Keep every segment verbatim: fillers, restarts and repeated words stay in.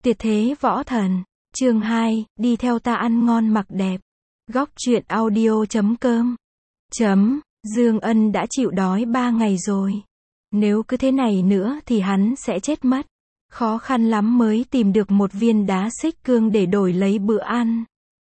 Tuyệt thế võ thần, chương hai, đi theo ta ăn ngon mặc đẹp. Góc truyện audio chấm com. Chấm, Dương Ân đã chịu đói ba ngày rồi. Nếu cứ thế này nữa thì hắn sẽ chết mất. Khó khăn lắm mới tìm được một viên đá xích cương để đổi lấy bữa ăn.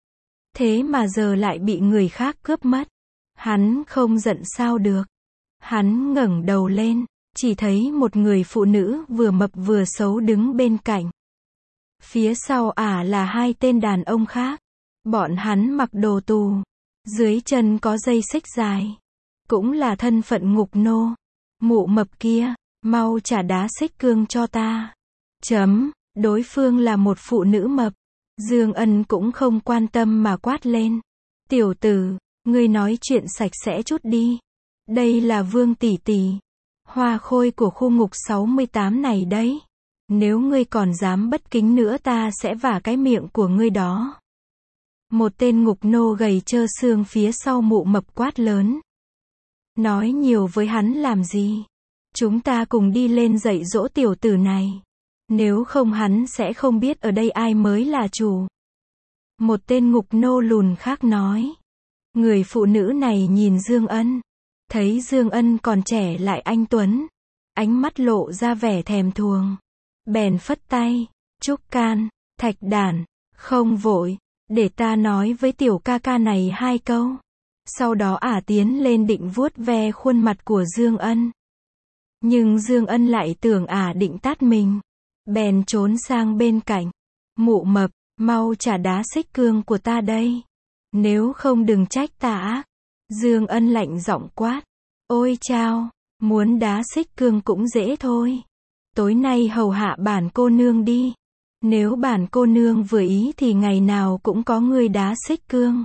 Thế mà giờ lại bị người khác cướp mất. Hắn không giận sao được. Hắn ngẩng đầu lên, chỉ thấy một người phụ nữ vừa mập vừa xấu đứng bên cạnh. Phía sau ả là hai tên đàn ông khác. Bọn hắn mặc đồ tù. Dưới chân có dây xích dài. Cũng là thân phận ngục nô. Mụ mập kia, mau trả đá xích cương cho ta. Chấm, đối phương là một phụ nữ mập. Dương Ân cũng không quan tâm mà quát lên. Tiểu tử, ngươi nói chuyện sạch sẽ chút đi. Đây là Vương tỷ tỷ, hoa khôi của khu ngục sáu mươi tám này đấy. Nếu ngươi còn dám bất kính nữa ta sẽ vả cái miệng của ngươi đó. Một tên ngục nô gầy trơ xương phía sau mụ mập quát lớn. Nói nhiều với hắn làm gì? Chúng ta cùng đi lên dạy dỗ tiểu tử này. Nếu không hắn sẽ không biết ở đây ai mới là chủ. Một tên ngục nô lùn khác nói. Người phụ nữ này nhìn Dương Ân. Thấy Dương Ân còn trẻ lại anh tuấn. Ánh mắt lộ ra vẻ thèm thuồng. Bèn phất tay. Trúc can, thạch đản, không vội. Để ta nói với tiểu ca ca này hai câu. Sau đó ả tiến lên định vuốt ve khuôn mặt của Dương Ân. Nhưng Dương Ân lại tưởng ả định tát mình. Bèn trốn sang bên cạnh. Mụ mập, mau trả đá xích cương của ta đây. Nếu không đừng trách ta ác. Dương Ân lạnh giọng quát. Ôi chao, muốn đá xích cương cũng dễ thôi. Tối nay hầu hạ bản cô nương đi. Nếu bản cô nương vừa ý thì ngày nào cũng có người đá xích cương.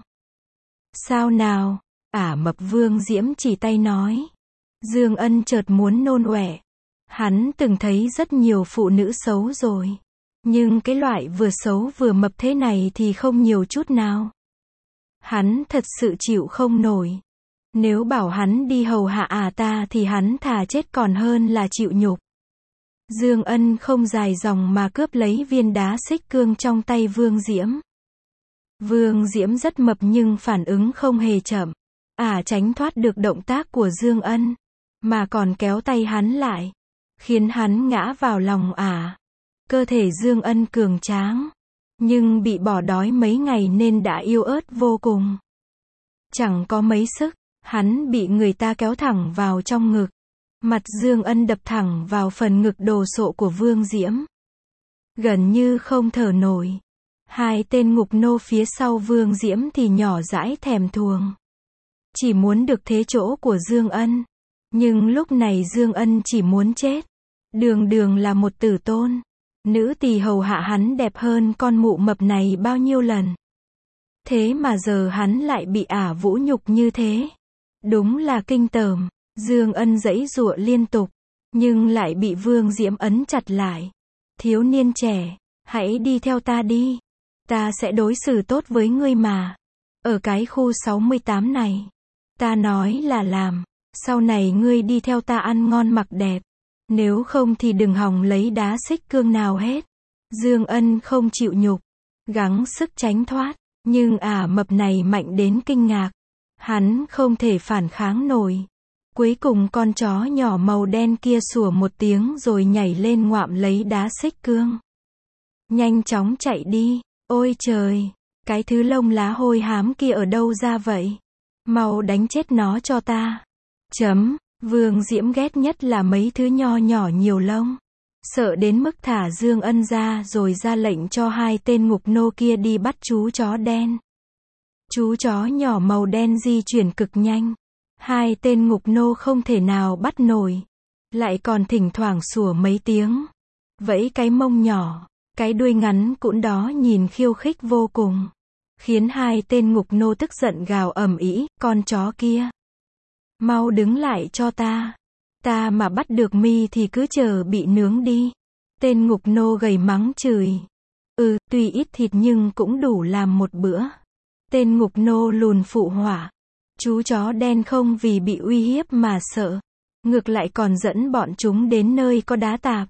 Sao nào? Ả mập Vương Diễm chỉ tay nói. Dương Ân chợt muốn nôn ọe. Hắn từng thấy rất nhiều phụ nữ xấu rồi. Nhưng cái loại vừa xấu vừa mập thế này thì không nhiều chút nào. Hắn thật sự chịu không nổi. Nếu bảo hắn đi hầu hạ à ta thì hắn thà chết còn hơn là chịu nhục. Dương Ân không dài dòng mà cướp lấy viên đá xích cương trong tay Vương Diễm. Vương Diễm rất mập nhưng phản ứng không hề chậm. Ả tránh thoát được động tác của Dương Ân, mà còn kéo tay hắn lại, khiến hắn ngã vào lòng ả. Cơ thể Dương Ân cường tráng, nhưng bị bỏ đói mấy ngày nên đã yếu ớt vô cùng. Chẳng có mấy sức, hắn bị người ta kéo thẳng vào trong ngực. Mặt Dương Ân đập thẳng vào phần ngực đồ sộ của Vương Diễm. Gần như không thở nổi. Hai tên ngục nô phía sau Vương Diễm thì nhỏ dãi thèm thuồng. Chỉ muốn được thế chỗ của Dương Ân. Nhưng lúc này Dương Ân chỉ muốn chết. Đường đường là một tử tôn. Nữ tỳ hầu hạ hắn đẹp hơn con mụ mập này bao nhiêu lần. Thế mà giờ hắn lại bị ả vũ nhục như thế. Đúng là kinh tởm. Dương Ân giãy giụa liên tục, nhưng lại bị Vương Diễm ấn chặt lại. Thiếu niên trẻ, hãy đi theo ta đi. Ta sẽ đối xử tốt với ngươi mà. Ở cái khu sáu mươi tám này, ta nói là làm. Sau này ngươi đi theo ta ăn ngon mặc đẹp. Nếu không thì đừng hòng lấy đá xích cương nào hết. Dương Ân không chịu nhục, gắng sức tránh thoát. Nhưng ả mập này mạnh đến kinh ngạc. Hắn không thể phản kháng nổi. Cuối cùng con chó nhỏ màu đen kia sủa một tiếng rồi nhảy lên ngoạm lấy đá xích cương. Nhanh chóng chạy đi. Ôi trời, cái thứ lông lá hôi hám kia ở đâu ra vậy? Mau đánh chết nó cho ta. Chấm, Vương Diễm ghét nhất là mấy thứ nho nhỏ nhiều lông. Sợ đến mức thả Dương Ân ra rồi ra lệnh cho hai tên ngục nô kia đi bắt chú chó đen. Chú chó nhỏ màu đen di chuyển cực nhanh. Hai tên ngục nô không thể nào bắt nổi. Lại còn thỉnh thoảng sủa mấy tiếng. Vẫy cái mông nhỏ, cái đuôi ngắn cũn đó nhìn khiêu khích vô cùng. Khiến hai tên ngục nô tức giận gào ầm ĩ, con chó kia. Mau đứng lại cho ta. Ta mà bắt được mi thì cứ chờ bị nướng đi. Tên ngục nô gầy mắng chửi. Ừ, tuy ít thịt nhưng cũng đủ làm một bữa. Tên ngục nô lùn phụ họa. Chú chó đen không vì bị uy hiếp mà sợ. Ngược lại còn dẫn bọn chúng đến nơi có đá tạp.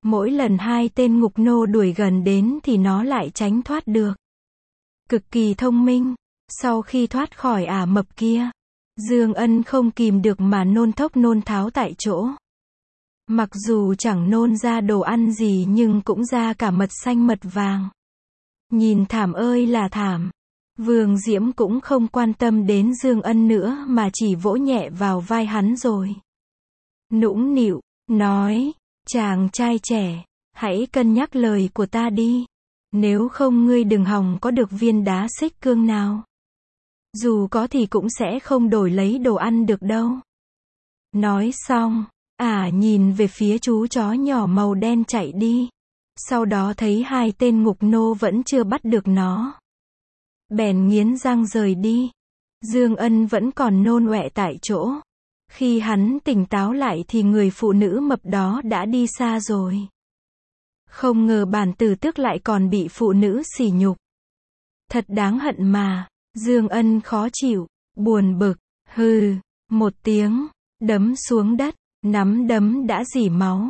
Mỗi lần hai tên ngục nô đuổi gần đến thì nó lại tránh thoát được. Cực kỳ thông minh. Sau khi thoát khỏi ả mập kia, Dương Ân không kìm được mà nôn thốc nôn tháo tại chỗ. Mặc dù chẳng nôn ra đồ ăn gì nhưng cũng ra cả mật xanh mật vàng. Nhìn thảm ơi là thảm. Vương Diễm cũng không quan tâm đến Dương Ân nữa mà chỉ vỗ nhẹ vào vai hắn rồi nũng nịu, nói, chàng trai trẻ, hãy cân nhắc lời của ta đi. Nếu không ngươi đừng hòng có được viên đá xích cương nào. Dù có thì cũng sẽ không đổi lấy đồ ăn được đâu. Nói xong, ả à, nhìn về phía chú chó nhỏ màu đen chạy đi. Sau đó thấy hai tên ngục nô vẫn chưa bắt được nó. Bèn nghiến răng rời đi. Dương Ân vẫn còn nôn ọe tại chỗ. Khi hắn tỉnh táo lại thì người phụ nữ mập đó đã đi xa rồi. Không ngờ bản tử tước lại còn bị phụ nữ sỉ nhục. Thật đáng hận mà. Dương Ân khó chịu, buồn bực, hừ, một tiếng, đấm xuống đất, nắm đấm đã rỉ máu.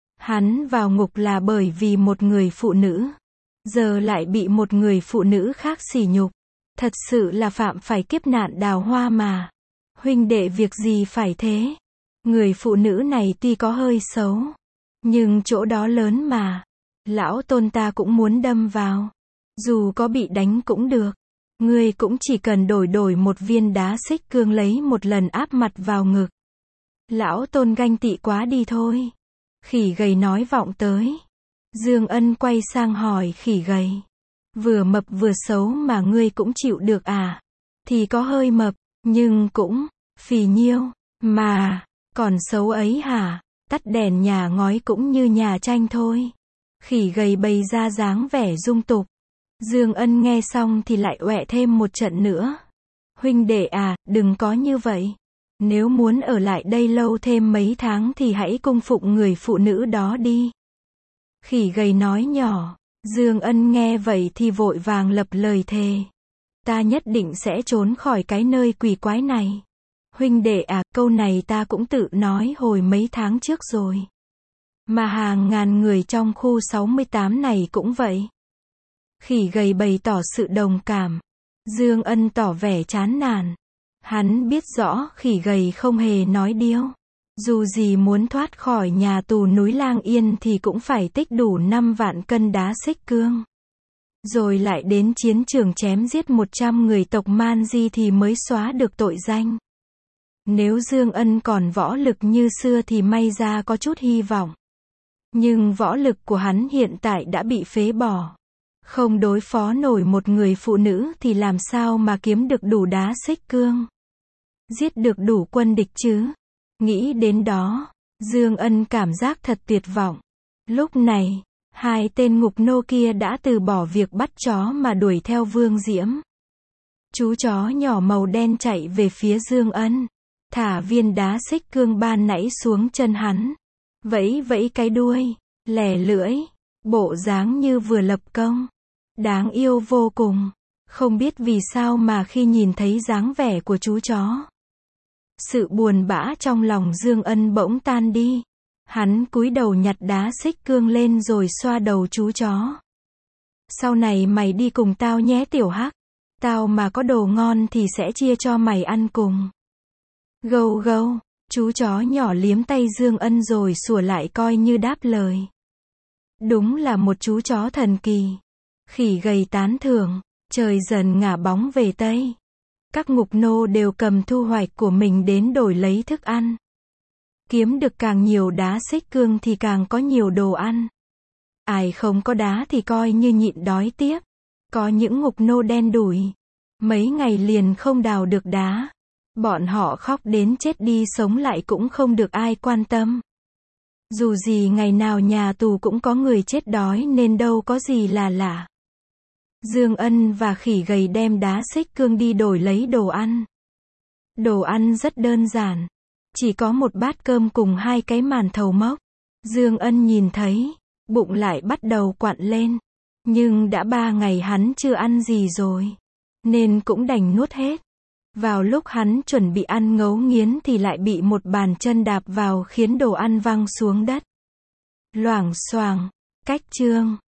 Hắn vào ngục là bởi vì một người phụ nữ. Giờ lại bị một người phụ nữ khác sỉ nhục. Thật sự là phạm phải kiếp nạn đào hoa mà. Huynh đệ việc gì phải thế? Người phụ nữ này tuy có hơi xấu, nhưng chỗ đó lớn mà. Lão Tôn ta cũng muốn đâm vào. Dù có bị đánh cũng được. Ngươi cũng chỉ cần đổi đổi một viên đá xích cương lấy một lần áp mặt vào ngực. Lão Tôn ganh tị quá đi thôi. Khỉ gầy nói vọng tới. Dương Ân quay sang hỏi khỉ gầy. Vừa mập vừa xấu mà ngươi cũng chịu được à? Thì có hơi mập, nhưng cũng phì nhiêu, mà, còn xấu ấy hả? Tắt đèn nhà ngói cũng như nhà tranh thôi. Khỉ gầy bày ra dáng vẻ dung tục. Dương Ân nghe xong thì lại ọe thêm một trận nữa. Huynh đệ à, đừng có như vậy. Nếu muốn ở lại đây lâu thêm mấy tháng thì hãy cung phụng người phụ nữ đó đi. Khỉ gầy nói nhỏ. Dương Ân nghe vậy thì vội vàng lập lời thề. Ta nhất định sẽ trốn khỏi cái nơi quỷ quái này. Huynh đệ à, câu này ta cũng tự nói hồi mấy tháng trước rồi. Mà hàng ngàn người trong khu sáu mươi tám này cũng vậy. Khỉ gầy bày tỏ sự đồng cảm. Dương Ân tỏ vẻ chán nản. Hắn biết rõ khỉ gầy không hề nói điêu. Dù gì muốn thoát khỏi nhà tù núi Lang Yên thì cũng phải tích đủ năm vạn cân đá xích cương. Rồi lại đến chiến trường chém giết một trăm người tộc Man Di thì mới xóa được tội danh. Nếu Dương Ân còn võ lực như xưa thì may ra có chút hy vọng. Nhưng võ lực của hắn hiện tại đã bị phế bỏ. Không đối phó nổi một người phụ nữ thì làm sao mà kiếm được đủ đá xích cương. Giết được đủ quân địch chứ. Nghĩ đến đó, Dương Ân cảm giác thật tuyệt vọng. Lúc này, hai tên ngục nô kia đã từ bỏ việc bắt chó mà đuổi theo Vương Diễm. Chú chó nhỏ màu đen chạy về phía Dương Ân. Thả viên đá xích cương ban nãy xuống chân hắn. Vẫy vẫy cái đuôi, lè lưỡi, bộ dáng như vừa lập công. Đáng yêu vô cùng. Không biết vì sao mà khi nhìn thấy dáng vẻ của chú chó, sự buồn bã trong lòng Dương Ân bỗng tan đi. Hắn cúi đầu nhặt đá xích cương lên rồi xoa đầu chú chó. Sau này mày đi cùng tao nhé tiểu hắc. Tao mà có đồ ngon thì sẽ chia cho mày ăn cùng. Gâu gâu, chú chó nhỏ liếm tay Dương Ân rồi sủa lại coi như đáp lời. Đúng là một chú chó thần kỳ. Khỉ gầy tán thưởng. Trời dần ngả bóng về Tây. Các ngục nô đều cầm thu hoạch của mình đến đổi lấy thức ăn. Kiếm được càng nhiều đá xích cương thì càng có nhiều đồ ăn. Ai không có đá thì coi như nhịn đói tiếp. Có những ngục nô đen đủi. Mấy ngày liền không đào được đá. Bọn họ khóc đến chết đi sống lại cũng không được ai quan tâm. Dù gì ngày nào nhà tù cũng có người chết đói nên đâu có gì là lạ. Dương Ân và khỉ gầy đem đá xích cương đi đổi lấy đồ ăn. Đồ ăn rất đơn giản. Chỉ có một bát cơm cùng hai cái màn thầu mốc. Dương Ân nhìn thấy, bụng lại bắt đầu quặn lên. Nhưng đã ba ngày hắn chưa ăn gì rồi. Nên cũng đành nuốt hết. Vào lúc hắn chuẩn bị ăn ngấu nghiến thì lại bị một bàn chân đạp vào khiến đồ ăn văng xuống đất. Loảng xoảng, cách chương.